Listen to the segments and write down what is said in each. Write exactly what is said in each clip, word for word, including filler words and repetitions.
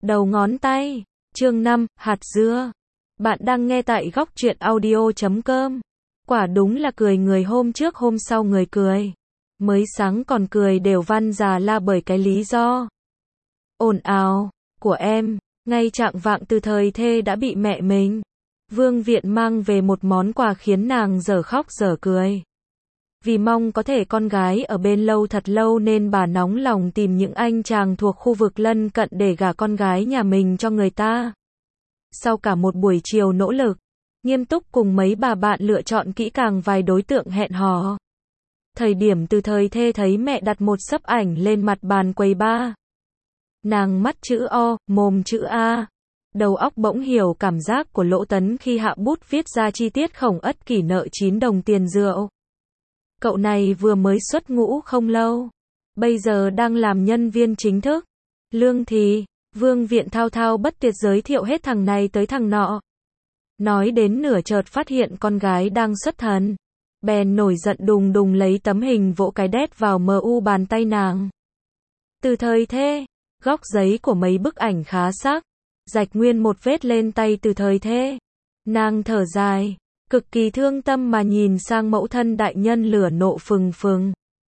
Đầu ngón tay. Chương năm, hạt dưa. Bạn đang nghe tại góc truyện audio chấm com. Quả đúng là cười người hôm trước hôm sau người cười. Mới sáng còn cười đều văn già la bởi cái lý do ồn ào của em. Ngay trạng vạng Từ Thời Thê đã bị mẹ mình, Vương Viện mang về một món quà khiến nàng dở khóc dở cười. Vì mong có thể con gái ở bên lâu thật lâu nên bà nóng lòng tìm những anh chàng thuộc khu vực lân cận để gả con gái nhà mình cho người ta. Sau cả một buổi chiều nỗ lực, nghiêm túc cùng mấy bà bạn lựa chọn kỹ càng vài đối tượng hẹn hò. Thời điểm Từ Thời Thê thấy mẹ đặt một xấp ảnh lên mặt bàn quầy ba. Nàng mắt chữ O, mồm chữ A. Đầu óc bỗng hiểu cảm giác của Lỗ Tấn khi hạ bút viết ra chi tiết khổng ất kỷ nợ chín đồng tiền rượu. Cậu này vừa mới xuất ngũ không lâu, bây giờ đang làm nhân viên chính thức. Lương thì, Vương Viện thao thao bất tuyệt giới thiệu hết thằng này tới thằng nọ. Nói đến nửa chợt phát hiện con gái đang xuất thần. Bèn nổi giận đùng đùng lấy tấm hình vỗ cái đét vào mờ u bàn tay nàng. Từ Thời Thê, góc giấy của mấy bức ảnh khá sắc, rạch nguyên một vết lên tay Từ Thời Thê. Nàng thở dài, cực kỳ thương tâm mà nhìn sang mẫu thân đại nhân lửa nộ phừng phừng.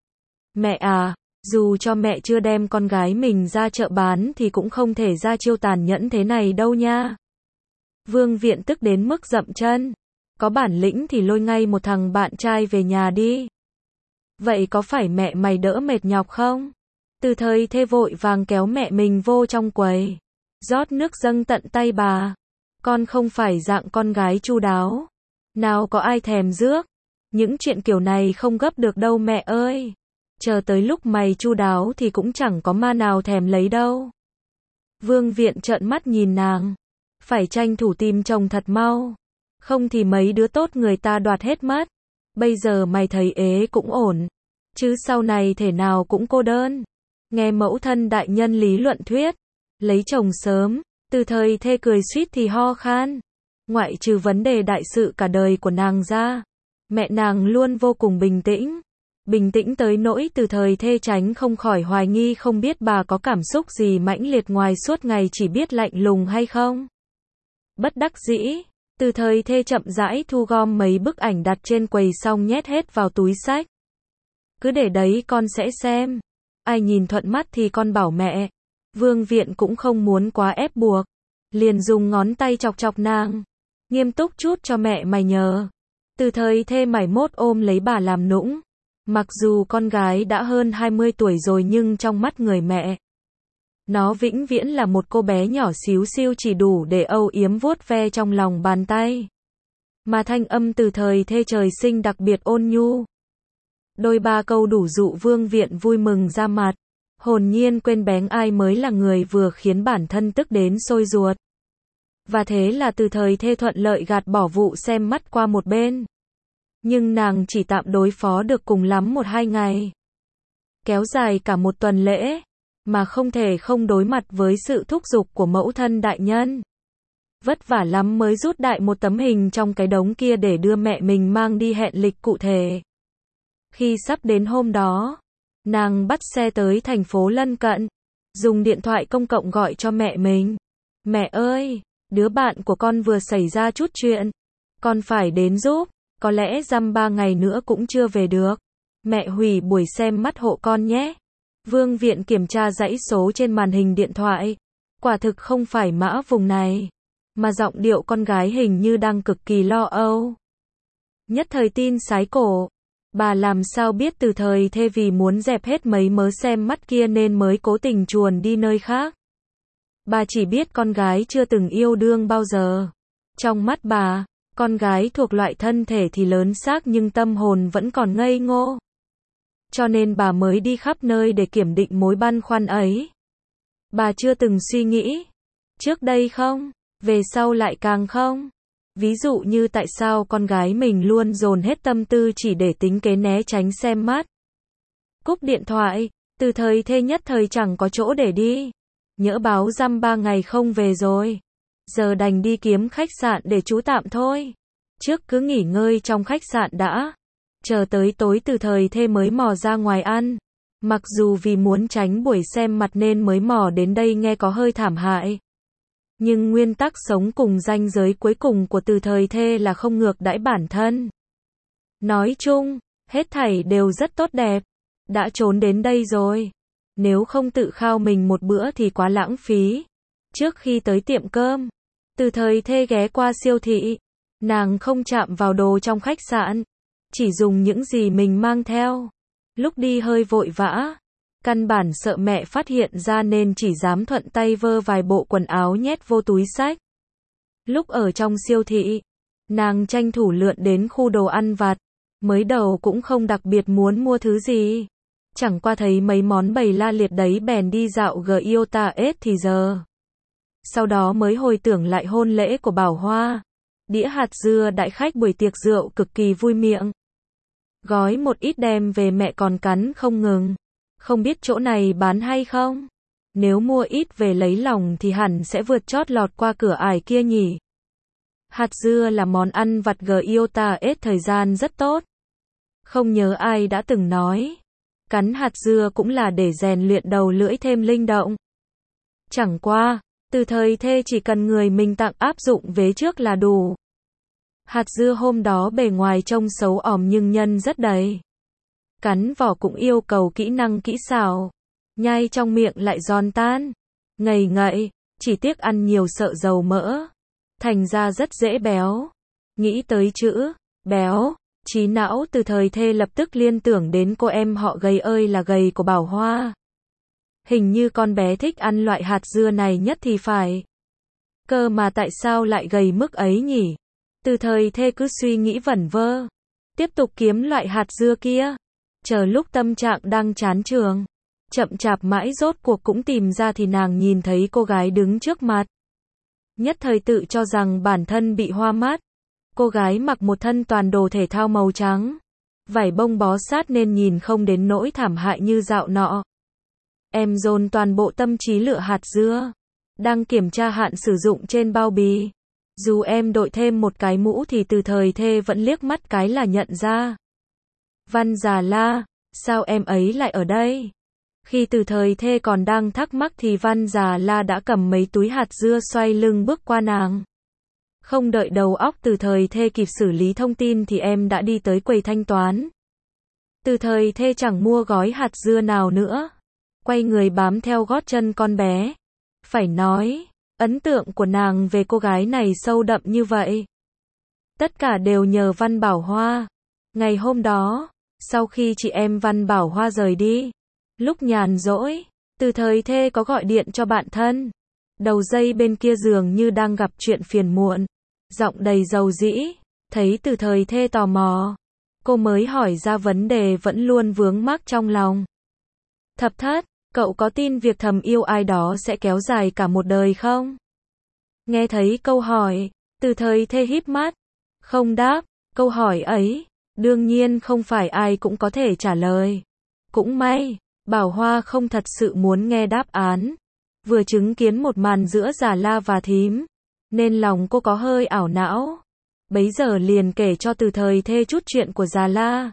Mẹ à, dù cho mẹ chưa đem con gái mình ra chợ bán thì cũng không thể ra chiêu tàn nhẫn thế này đâu nha. Vương Viện tức đến mức dậm chân. Có bản lĩnh thì lôi ngay một thằng bạn trai về nhà đi. Vậy có phải mẹ mày đỡ mệt nhọc không? Từ Thời Thê vội vàng kéo mẹ mình vô trong quầy, rót nước dâng tận tay bà. Con không phải dạng con gái chu đáo. Nào có ai thèm rước. Những chuyện kiểu này không gấp được đâu mẹ ơi. Chờ tới lúc mày chu đáo thì cũng chẳng có ma nào thèm lấy đâu. Vương Viện trợn mắt nhìn nàng. Phải tranh thủ tìm chồng thật mau. Không thì mấy đứa tốt người ta đoạt hết mất. Bây giờ mày thấy ế cũng ổn. Chứ sau này thể nào cũng cô đơn. Nghe mẫu thân đại nhân lý luận thuyết. Lấy chồng sớm. Từ Thời Thê cười suýt thì ho khan. Ngoại trừ vấn đề đại sự cả đời của nàng ra, mẹ nàng luôn vô cùng bình tĩnh. Bình tĩnh tới nỗi Từ Thời Thê tránh không khỏi hoài nghi không biết bà có cảm xúc gì mãnh liệt ngoài suốt ngày chỉ biết lạnh lùng hay không. Bất đắc dĩ, Từ Thời Thê chậm rãi thu gom mấy bức ảnh đặt trên quầy xong nhét hết vào túi xách. Cứ để đấy con sẽ xem. Ai nhìn thuận mắt thì con bảo mẹ. Vương Viện cũng không muốn quá ép buộc. Liền dùng ngón tay chọc chọc nàng. Nghiêm túc chút cho mẹ mày nhờ. Từ Thời Thê mải mốt ôm lấy bà làm nũng. Mặc dù con gái đã hơn hai mươi tuổi rồi nhưng trong mắt người mẹ, nó vĩnh viễn là một cô bé nhỏ xíu xiu chỉ đủ để âu yếm vuốt ve trong lòng bàn tay. Mà thanh âm Từ Thời Thê trời sinh đặc biệt ôn nhu. Đôi ba câu đủ dụ Vương Viện vui mừng ra mặt. Hồn nhiên quên bén ai mới là người vừa khiến bản thân tức đến sôi ruột. Và thế là Từ Thời Thê thuận lợi gạt bỏ vụ xem mắt qua một bên. Nhưng nàng chỉ tạm đối phó được cùng lắm một hai ngày. Kéo dài cả một tuần lễ. Mà không thể không đối mặt với sự thúc giục của mẫu thân đại nhân. Vất vả lắm mới rút đại một tấm hình trong cái đống kia để đưa mẹ mình mang đi hẹn lịch cụ thể. Khi sắp đến hôm đó, nàng bắt xe tới thành phố lân cận. Dùng điện thoại công cộng gọi cho mẹ mình. Mẹ ơi, đứa bạn của con vừa xảy ra chút chuyện. Con phải đến giúp. Có lẽ dăm ba ngày nữa cũng chưa về được. Mẹ hủy buổi xem mắt hộ con nhé. Vương Viện kiểm tra dãy số trên màn hình điện thoại. Quả thực không phải mã vùng này. Mà giọng điệu con gái hình như đang cực kỳ lo âu. Nhất thời tin sái cổ. Bà làm sao biết Từ Thời Thê vì muốn dẹp hết mấy mớ xem mắt kia nên mới cố tình chuồn đi nơi khác. Bà chỉ biết con gái chưa từng yêu đương bao giờ. Trong mắt bà, con gái thuộc loại thân thể thì lớn xác nhưng tâm hồn vẫn còn ngây ngô. Cho nên bà mới đi khắp nơi để kiểm định mối băn khoăn ấy. Bà chưa từng suy nghĩ. Trước đây không, về sau lại càng không. Ví dụ như tại sao con gái mình luôn dồn hết tâm tư chỉ để tính kế né tránh xem mắt. Cúp điện thoại, Từ Thời Thê nhất thời chẳng có chỗ để đi. Nhỡ báo dăm ba ngày không về rồi. Giờ đành đi kiếm khách sạn để trú tạm thôi. Trước cứ nghỉ ngơi trong khách sạn đã. Chờ tới tối Từ Thời Thê mới mò ra ngoài ăn. Mặc dù vì muốn tránh buổi xem mặt nên mới mò đến đây nghe có hơi thảm hại. Nhưng nguyên tắc sống cùng ranh giới cuối cùng của Từ Thời Thê là không ngược đãi bản thân. Nói chung, hết thảy đều rất tốt đẹp. Đã trốn đến đây rồi. Nếu không tự khao mình một bữa thì quá lãng phí. Trước khi tới tiệm cơm, Từ Thời Thê ghé qua siêu thị. Nàng không chạm vào đồ trong khách sạn. Chỉ dùng những gì mình mang theo. Lúc đi hơi vội vã. Căn bản sợ mẹ phát hiện ra nên chỉ dám thuận tay vơ vài bộ quần áo nhét vô túi xách. Lúc ở trong siêu thị, nàng tranh thủ lượn đến khu đồ ăn vặt. Mới đầu cũng không đặc biệt muốn mua thứ gì. Chẳng qua thấy mấy món bày la liệt đấy bèn đi dạo Giota ết thì giờ. Sau đó mới hồi tưởng lại hôn lễ của Bảo Hoa. Đĩa hạt dưa đại khách buổi tiệc rượu cực kỳ vui miệng. Gói một ít đem về mẹ còn cắn không ngừng. Không biết chỗ này bán hay không? Nếu mua ít về lấy lòng thì hẳn sẽ vượt chót lọt qua cửa ải kia nhỉ. Hạt dưa là món ăn vặt Giota ết thời gian rất tốt. Không nhớ ai đã từng nói. Cắn hạt dưa cũng là để rèn luyện đầu lưỡi thêm linh động. Chẳng qua, Từ Thời Thê chỉ cần người mình tặng áp dụng vế trước là đủ. Hạt dưa hôm đó bề ngoài trông xấu òm nhưng nhân rất đầy. Cắn vỏ cũng yêu cầu kỹ năng kỹ xảo. Nhai trong miệng lại giòn tan. Ngậy ngậy, chỉ tiếc ăn nhiều sợ dầu mỡ. Thành ra rất dễ béo. Nghĩ tới chữ béo, trí não Từ Thời Thê lập tức liên tưởng đến cô em họ gầy ơi là gầy của Bảo Hoa. Hình như con bé thích ăn loại hạt dưa này nhất thì phải. Cơ mà tại sao lại gầy mức ấy nhỉ? Từ Thời Thê cứ suy nghĩ vẩn vơ. Tiếp tục kiếm loại hạt dưa kia. Chờ lúc tâm trạng đang chán trường. Chậm chạp mãi rốt cuộc cũng tìm ra thì nàng nhìn thấy cô gái đứng trước mặt. Nhất thời tự cho rằng bản thân bị hoa mắt. Cô gái mặc một thân toàn đồ thể thao màu trắng. Vải bông bó sát nên nhìn không đến nỗi thảm hại như dạo nọ. Em dồn toàn bộ tâm trí lựa hạt dưa. Đang kiểm tra hạn sử dụng trên bao bì. Dù em đội thêm một cái mũ thì Từ Thời Thê vẫn liếc mắt cái là nhận ra. Văn Già La, sao em ấy lại ở đây? Khi Từ Thời Thê còn đang thắc mắc thì Văn Già La đã cầm mấy túi hạt dưa xoay lưng bước qua nàng. Không đợi đầu óc Từ Thời Thê kịp xử lý thông tin thì em đã đi tới quầy thanh toán. Từ Thời Thê chẳng mua gói hạt dưa nào nữa. Quay người bám theo gót chân con bé. Phải nói, ấn tượng của nàng về cô gái này sâu đậm như vậy. Tất cả đều nhờ Văn Bảo Hoa. Ngày hôm đó, sau khi chị em Văn Bảo Hoa rời đi, lúc nhàn rỗi, Từ Thời Thê có gọi điện cho bạn thân. Đầu dây bên kia dường như đang gặp chuyện phiền muộn. Giọng đầy dầu dĩ, thấy Từ Thời Thê tò mò. Cô mới hỏi ra vấn đề vẫn luôn vướng mắc trong lòng. Thập thất, cậu có tin việc thầm yêu ai đó sẽ kéo dài cả một đời không? Nghe thấy câu hỏi, Từ Thời Thê híp mắt. Không đáp, câu hỏi ấy, đương nhiên không phải ai cũng có thể trả lời. Cũng may, Bảo Hoa không thật sự muốn nghe đáp án. Vừa chứng kiến một màn giữa Già La và thím, nên lòng cô có hơi ảo não. Bấy giờ liền kể cho Từ Thời Thê chút chuyện của Già La.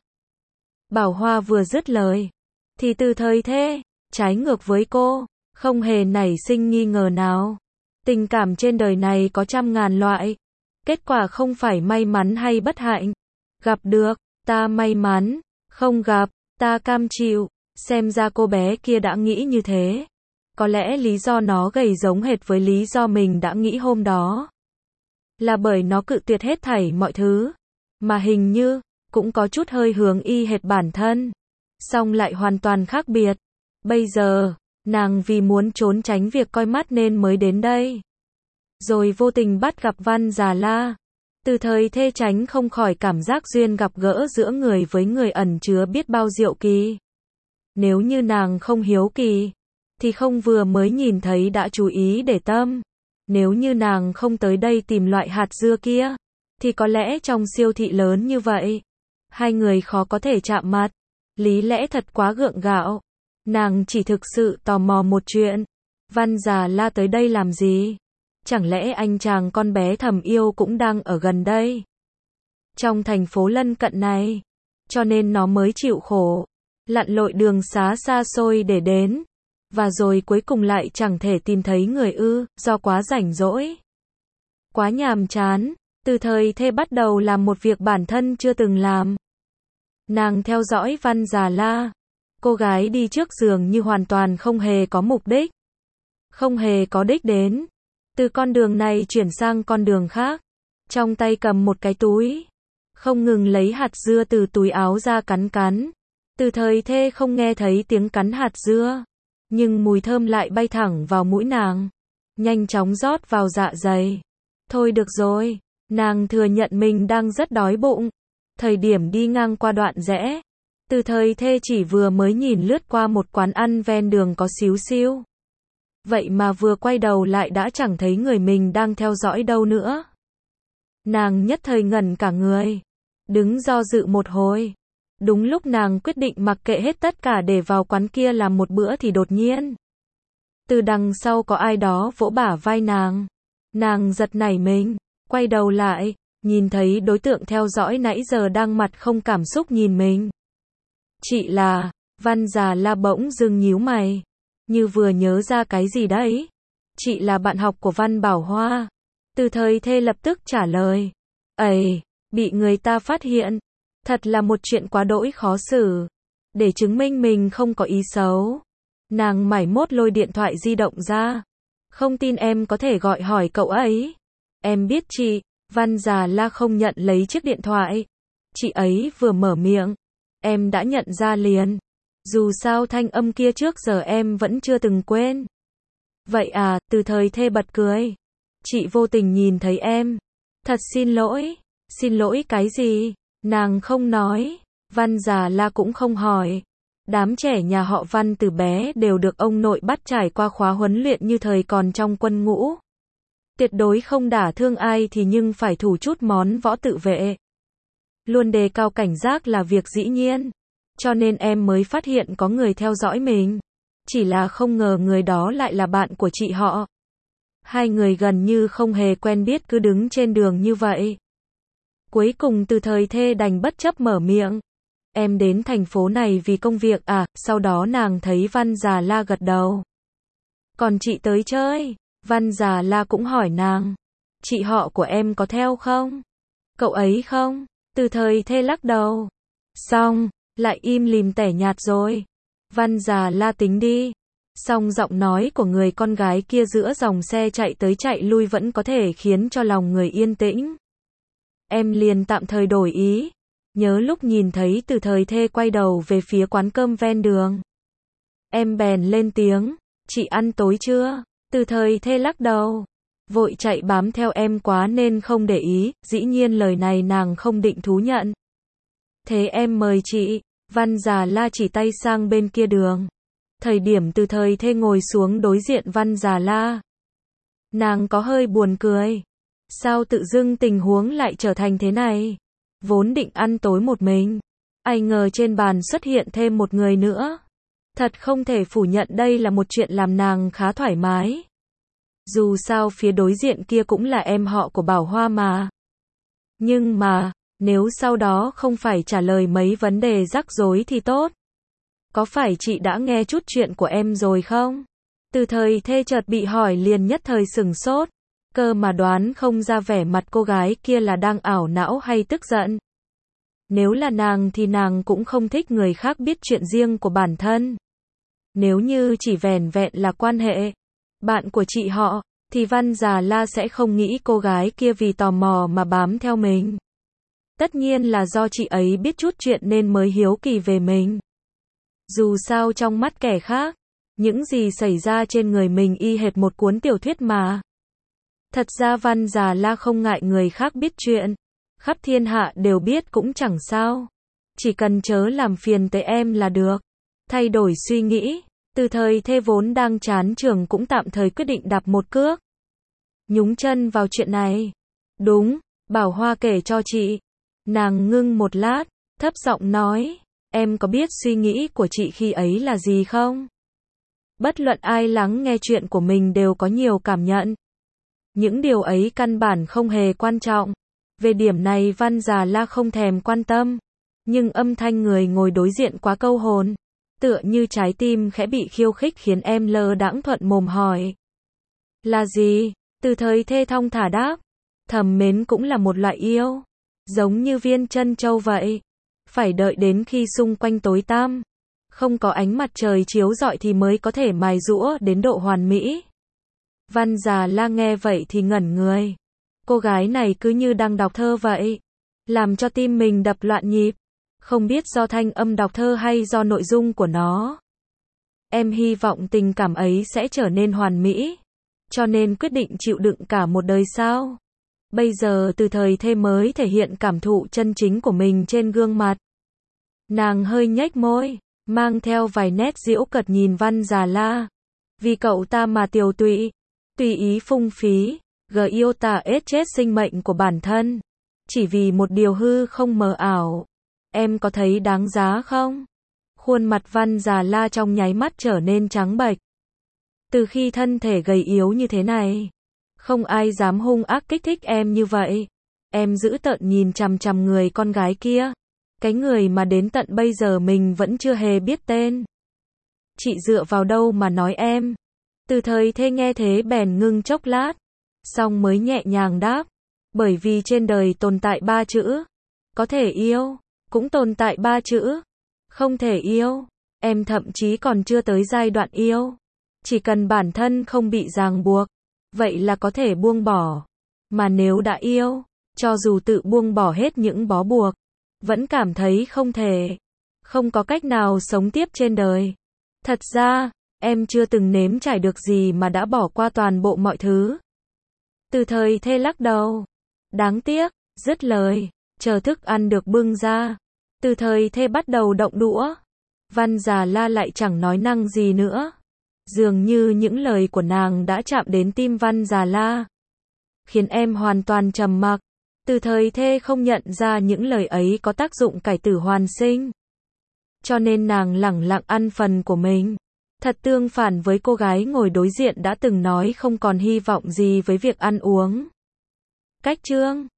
Bảo Hoa vừa dứt lời, thì Từ Thời Thê, trái ngược với cô, không hề nảy sinh nghi ngờ nào. Tình cảm trên đời này có trăm ngàn loại. Kết quả không phải may mắn hay bất hạnh. Gặp được, ta may mắn. Không gặp, ta cam chịu. Xem ra cô bé kia đã nghĩ như thế. Có lẽ lý do nó gầy giống hệt với lý do mình đã nghĩ hôm đó. Là bởi nó cự tuyệt hết thảy mọi thứ. Mà hình như, cũng có chút hơi hướng y hệt bản thân. Song lại hoàn toàn khác biệt. Bây giờ, nàng vì muốn trốn tránh việc coi mắt nên mới đến đây. Rồi vô tình bắt gặp Văn Già La. Từ Thời Thê tránh không khỏi cảm giác duyên gặp gỡ giữa người với người ẩn chứa biết bao diệu kỳ. Nếu như nàng không hiếu kỳ, thì không vừa mới nhìn thấy đã chú ý để tâm. Nếu như nàng không tới đây tìm loại hạt dưa kia, thì có lẽ trong siêu thị lớn như vậy, hai người khó có thể chạm mặt. Lý lẽ thật quá gượng gạo. Nàng chỉ thực sự tò mò một chuyện. Văn Già La tới đây làm gì? Chẳng lẽ anh chàng con bé thầm yêu cũng đang ở gần đây? Trong thành phố lân cận này. Cho nên nó mới chịu khổ. Lặn lội đường xá xa xôi để đến. Và rồi cuối cùng lại chẳng thể tìm thấy người ư, do quá rảnh rỗi. Quá nhàm chán, Từ Thời Thê bắt đầu làm một việc bản thân chưa từng làm. Nàng theo dõi Văn Già La. Cô gái đi trước dường như hoàn toàn không hề có mục đích. Không hề có đích đến. Từ con đường này chuyển sang con đường khác. Trong tay cầm một cái túi. Không ngừng lấy hạt dưa từ túi áo ra cắn cắn. Từ Thời Thê không nghe thấy tiếng cắn hạt dưa. Nhưng mùi thơm lại bay thẳng vào mũi nàng. Nhanh chóng rót vào dạ dày. Thôi được rồi. Nàng thừa nhận mình đang rất đói bụng. Thời điểm đi ngang qua đoạn rẽ. Từ Thời Thê chỉ vừa mới nhìn lướt qua một quán ăn ven đường có xíu xiu. Vậy mà vừa quay đầu lại đã chẳng thấy người mình đang theo dõi đâu nữa. Nàng nhất thời ngẩn cả người. Đứng do dự một hồi. Đúng lúc nàng quyết định mặc kệ hết tất cả để vào quán kia làm một bữa thì đột nhiên. Từ đằng sau có ai đó vỗ bả vai nàng. Nàng giật nảy mình, quay đầu lại, nhìn thấy đối tượng theo dõi nãy giờ đang mặt không cảm xúc nhìn mình. Chị là, Văn Già La bỗng dưng nhíu mày, như vừa nhớ ra cái gì đấy. Chị là bạn học của Văn Bảo Hoa. Từ Thời Thê lập tức trả lời. Ây, bị người ta phát hiện. Thật là một chuyện quá đỗi khó xử. Để chứng minh mình không có ý xấu. Nàng mải mốt lôi điện thoại di động ra. Không tin em có thể gọi hỏi cậu ấy. Em biết chị. Văn Già La không nhận lấy chiếc điện thoại. Chị ấy vừa mở miệng. Em đã nhận ra liền. Dù sao thanh âm kia trước giờ em vẫn chưa từng quên. Vậy à, Từ Thời Thê bật cười. Chị vô tình nhìn thấy em. Thật xin lỗi. Xin lỗi cái gì? Nàng không nói. Văn Già La cũng không hỏi. Đám trẻ nhà họ Văn từ bé đều được ông nội bắt trải qua khóa huấn luyện như thời còn trong quân ngũ. Tuyệt đối không đả thương ai thì nhưng phải thủ chút món võ tự vệ. Luôn đề cao cảnh giác là việc dĩ nhiên. Cho nên em mới phát hiện có người theo dõi mình. Chỉ là không ngờ người đó lại là bạn của chị họ. Hai người gần như không hề quen biết cứ đứng trên đường như vậy. Cuối cùng Từ Thời Thê đành bất chấp mở miệng. Em đến thành phố này vì công việc à? Sau đó nàng thấy Văn Già La gật đầu. Còn chị tới chơi? Văn Già La cũng hỏi nàng. Chị họ của em có theo không? Cậu ấy không? Từ Thời Thê lắc đầu. Xong, lại im lìm tẻ nhạt rồi. Văn Già La tính đi. Song giọng nói của người con gái kia giữa dòng xe chạy tới chạy lui vẫn có thể khiến cho lòng người yên tĩnh. Em liền tạm thời đổi ý. Nhớ lúc nhìn thấy Từ Thời Thê quay đầu về phía quán cơm ven đường. Em bèn lên tiếng. Chị ăn tối chưa? Từ Thời Thê lắc đầu. Vội chạy bám theo em quá nên không để ý. Dĩ nhiên lời này nàng không định thú nhận. Thế em mời chị. Văn Già La chỉ tay sang bên kia đường. Thời điểm Từ Thời Thê ngồi xuống đối diện Văn Già La. Nàng có hơi buồn cười. Sao tự dưng tình huống lại trở thành thế này? Vốn định ăn tối một mình. Ai ngờ trên bàn xuất hiện thêm một người nữa. Thật không thể phủ nhận đây là một chuyện làm nàng khá thoải mái. Dù sao phía đối diện kia cũng là em họ của Bảo Hoa mà. Nhưng mà, nếu sau đó không phải trả lời mấy vấn đề rắc rối thì tốt. Có phải chị đã nghe chút chuyện của em rồi không? Từ Thời Thê chợt bị hỏi liền nhất thời sửng sốt. Cơ mà đoán không ra vẻ mặt cô gái kia là đang ảo não hay tức giận. Nếu là nàng thì nàng cũng không thích người khác biết chuyện riêng của bản thân. Nếu như chỉ vẻn vẹn là quan hệ bạn của chị họ, thì Văn Già La sẽ không nghĩ cô gái kia vì tò mò mà bám theo mình. Tất nhiên là do chị ấy biết chút chuyện nên mới hiếu kỳ về mình. Dù sao trong mắt kẻ khác, những gì xảy ra trên người mình y hệt một cuốn tiểu thuyết mà. Thật ra Văn Già La không ngại người khác biết chuyện. Khắp thiên hạ đều biết cũng chẳng sao. Chỉ cần chớ làm phiền tới em là được. Thay đổi suy nghĩ, Từ Thời Thê vốn đang chán trường cũng tạm thời quyết định đạp một cước. Nhúng chân vào chuyện này. Đúng, Bảo Hoa kể cho chị. Nàng ngưng một lát, thấp giọng nói. Em có biết suy nghĩ của chị khi ấy là gì không? Bất luận ai lắng nghe chuyện của mình đều có nhiều cảm nhận. Những điều ấy căn bản không hề quan trọng. Về điểm này Văn Già La không thèm quan tâm. Nhưng âm thanh người ngồi đối diện quá câu hồn. Tựa như trái tim khẽ bị khiêu khích khiến em lơ đãng thuận mồm hỏi. Là gì? Từ thời thê thong thả đáp. Thầm mến cũng là một loại yêu. Giống như viên trân châu vậy. Phải đợi đến khi xung quanh tối tăm, không có ánh mặt trời chiếu rọi thì mới có thể mài giũa đến độ hoàn mỹ. Văn Già La nghe vậy thì ngẩn người. Cô gái này cứ như đang đọc thơ vậy. Làm cho tim mình đập loạn nhịp. Không biết do thanh âm đọc thơ hay do nội dung của nó. Em hy vọng tình cảm ấy sẽ trở nên hoàn mỹ. Cho nên quyết định chịu đựng cả một đời sao. Bây giờ Từ Thời Thê mới thể hiện cảm thụ chân chính của mình trên gương mặt. Nàng hơi nhếch môi, mang theo vài nét giễu cợt nhìn Văn Già La. Vì cậu ta mà tiều tụy, tùy ý phung phí, gờ yêu ta ết chết sinh mệnh của bản thân. Chỉ vì một điều hư không mờ ảo. Em có thấy đáng giá không? Khuôn mặt Văn Già La trong nháy mắt trở nên trắng bệch. Từ khi thân thể gầy yếu như thế này, không ai dám hung ác kích thích em như vậy. Em dữ tợn nhìn chằm chằm người con gái kia. Cái người mà đến tận bây giờ mình vẫn chưa hề biết tên. Chị dựa vào đâu mà nói em? Từ Thời Thê nghe thế bèn ngưng chốc lát, xong mới nhẹ nhàng đáp. Bởi vì trên đời tồn tại ba chữ. Có thể yêu, cũng tồn tại ba chữ. Không thể yêu. Em thậm chí còn chưa tới giai đoạn yêu. Chỉ cần bản thân không bị ràng buộc, vậy là có thể buông bỏ. Mà nếu đã yêu, cho dù tự buông bỏ hết những bó buộc, vẫn cảm thấy không thể, không có cách nào sống tiếp trên đời. Thật ra, em chưa từng nếm trải được gì mà đã bỏ qua toàn bộ mọi thứ. Từ Thời Thê lắc đầu. Đáng tiếc, dứt lời, chờ thức ăn được bưng ra. Từ Thời Thê bắt đầu động đũa. Văn Già La lại chẳng nói năng gì nữa. Dường như những lời của nàng đã chạm đến tim Văn Già La, khiến em hoàn toàn trầm mặc. Từ Thời Thê không nhận ra những lời ấy có tác dụng cải tử hoàn sinh. Cho nên nàng lẳng lặng ăn phần của mình. Thật tương phản với cô gái ngồi đối diện đã từng nói không còn hy vọng gì với việc ăn uống. Cách chương